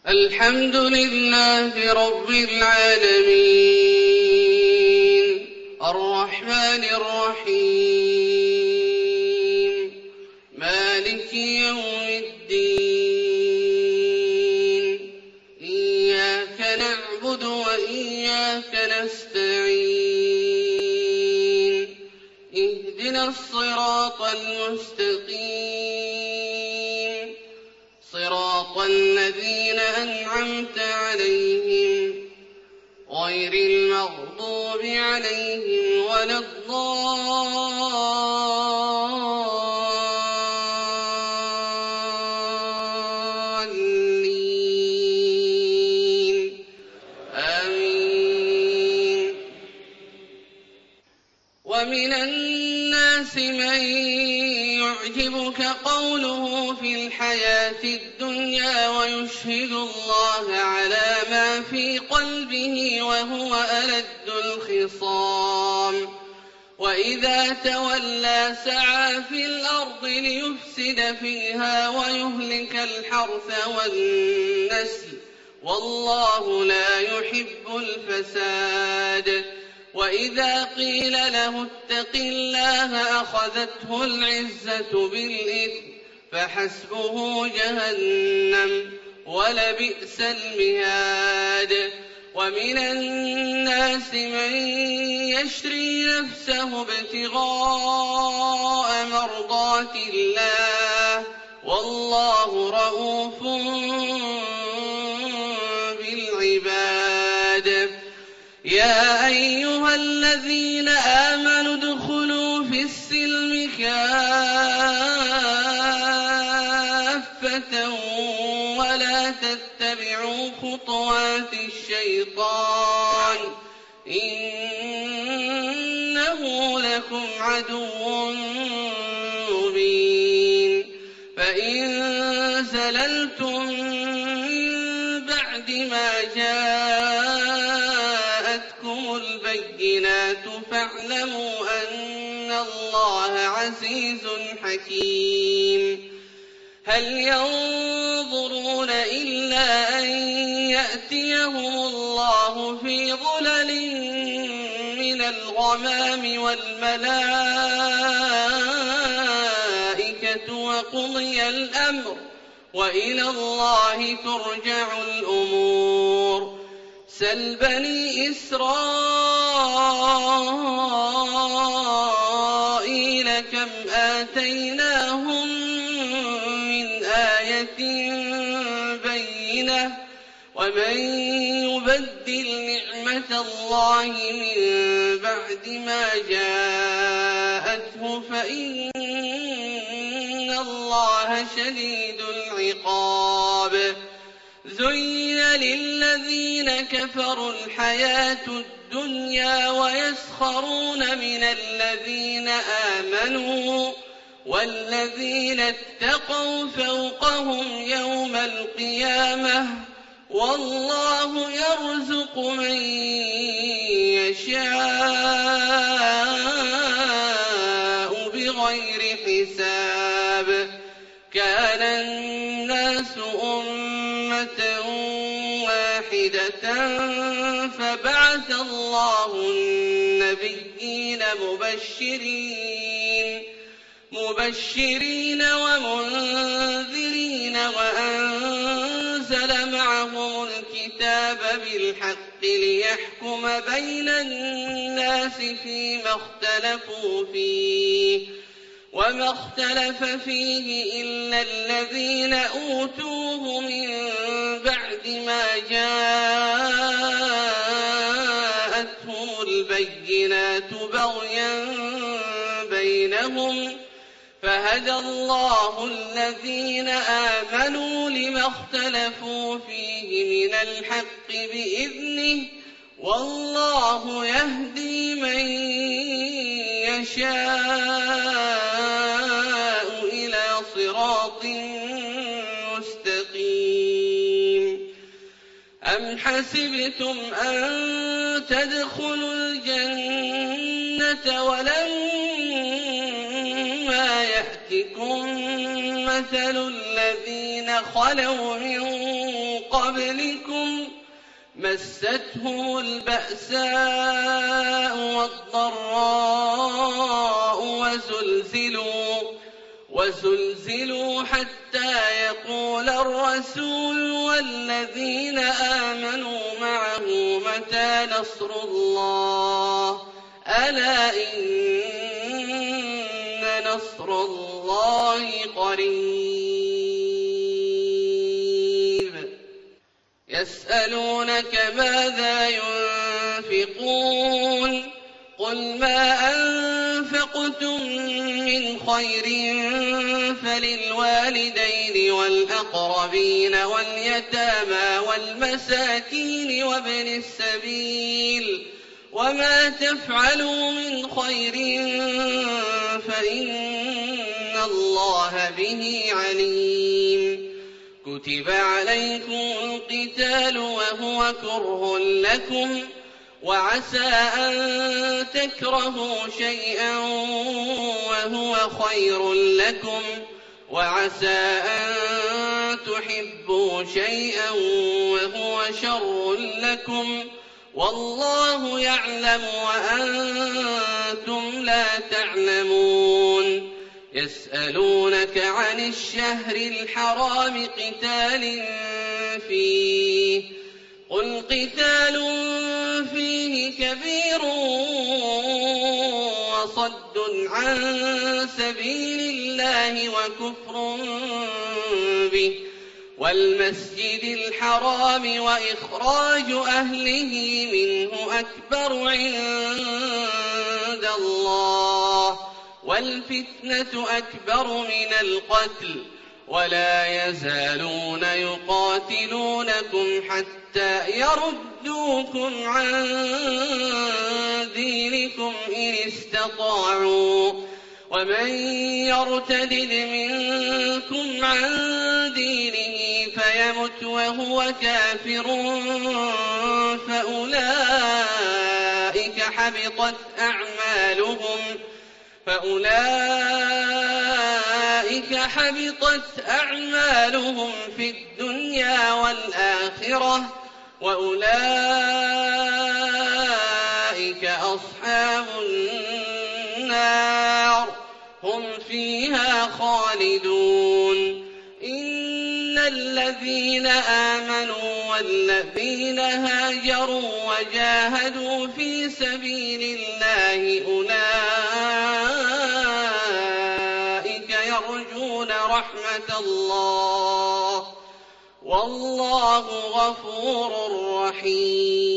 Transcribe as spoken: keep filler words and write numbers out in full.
الحمد لله رب العالمين الرحمن الرحيم مالك يوم الدين إياك نعبد وإياك نستعين اهدنا الصراط المستقيم صراط الذين أنعمت عليهم غير المغضوب عليهم ولا الضالين آمين. ومن الناس من يعجبك قوله في الحياة الدنيا ويشهد الله على ما في قلبه وهو ألد الخصام وإذا تولى سعى في الأرض ليفسد فيها ويهلك الحرث والنسل والله لا يحب الفساد. وإذا قيل له اتق الله أخذته العزة بالإثم فحسبه جهنم ولبئس المهاد. ومن الناس من يشري نفسه ابتغاء مرضات الله والله رءوف بالعباد. يا أيها الذين آمنوا ادخلوا في السلم كافة ولا تتبعوا خطوات الشيطان إنه لكم عدو مبين. فإن زللتم من بعد ما جاءتكم البينات فاعلموا أن الله عزيز حكيم. هل ينظرون إلا أن يأتيهم الله في ظلل من الغمام والملائكة وقضي الأمر وإلى الله ترجع الأمور. سل بني إسرائيل كم آتيناهم من آية بينة ومن يبدل نعمة الله من بعد ما جاءته فإن الله شديد العقاب. زين للذين كفروا الحياة الدنيا ويسخرون من الذين آمنوا والذين اتقوا فوقهم يوم القيامة والله يرزق من يشاء بغير حساب. كان الناس أمة واحدة فبعث الله النبيين مبشرين مبشرين ومنذرين وأنزل معهم الكتاب بالحق ليحكم بين الناس فيما اختلفوا فيه وما اختلف فيه إلا الذين أوتوه من بعد ما جاءتهم البينات بغيا بينهم فهدى الله الذين آمنوا لما اختلفوا فيه من الحق بإذنه والله يهدي من يشاء إلى صراط مستقيم. أم حسبتم أن تدخلوا الجنة ولما يأتكم مثل الذين خلوا من قبلكم مستهم البأساء والضراء وزلزلوا, وزلزلوا حتى يقول الرسول والذين آمنوا معه متى نصر الله ألا إن نصر الله قريب. يسألونك ماذا ينفقون قل ما أنفقتم من خير فللوالدين والأقربين واليتامى والمساكين وابن السبيل وما تفعلوا من خير فإن الله به عليم. كتب عليكم القتال وهو كره لكم وعسى أن تكرهوا شيئا وهو خير لكم وعسى أن تحبوا شيئا وهو شر لكم والله يعلم وأنتم لا تعلمون. يسألونك عن الشهر الحرام قتال فيه قل قتال فيه كبير وصد عن سبيل الله وكفر به والمسجد الحرام وإخراج أهله منه أكبر عند الله والفتنة أكبر من القتل ولا يزالون يقاتلونكم حتى يردوكم عن دينكم إن استطاعوا ومن يرتد منكم عن دينه فيمت وهو كافر فأولئك حبطت أعمالهم فأولئك حبطت أعمالهم في الدنيا والآخرة وأولئك أصحاب النار هم فيها خالدون. إن الذين آمنوا والذين هاجروا وجاهدوا في سبيل الله أولئك يرجون رحمة الله والله غفور رحيم.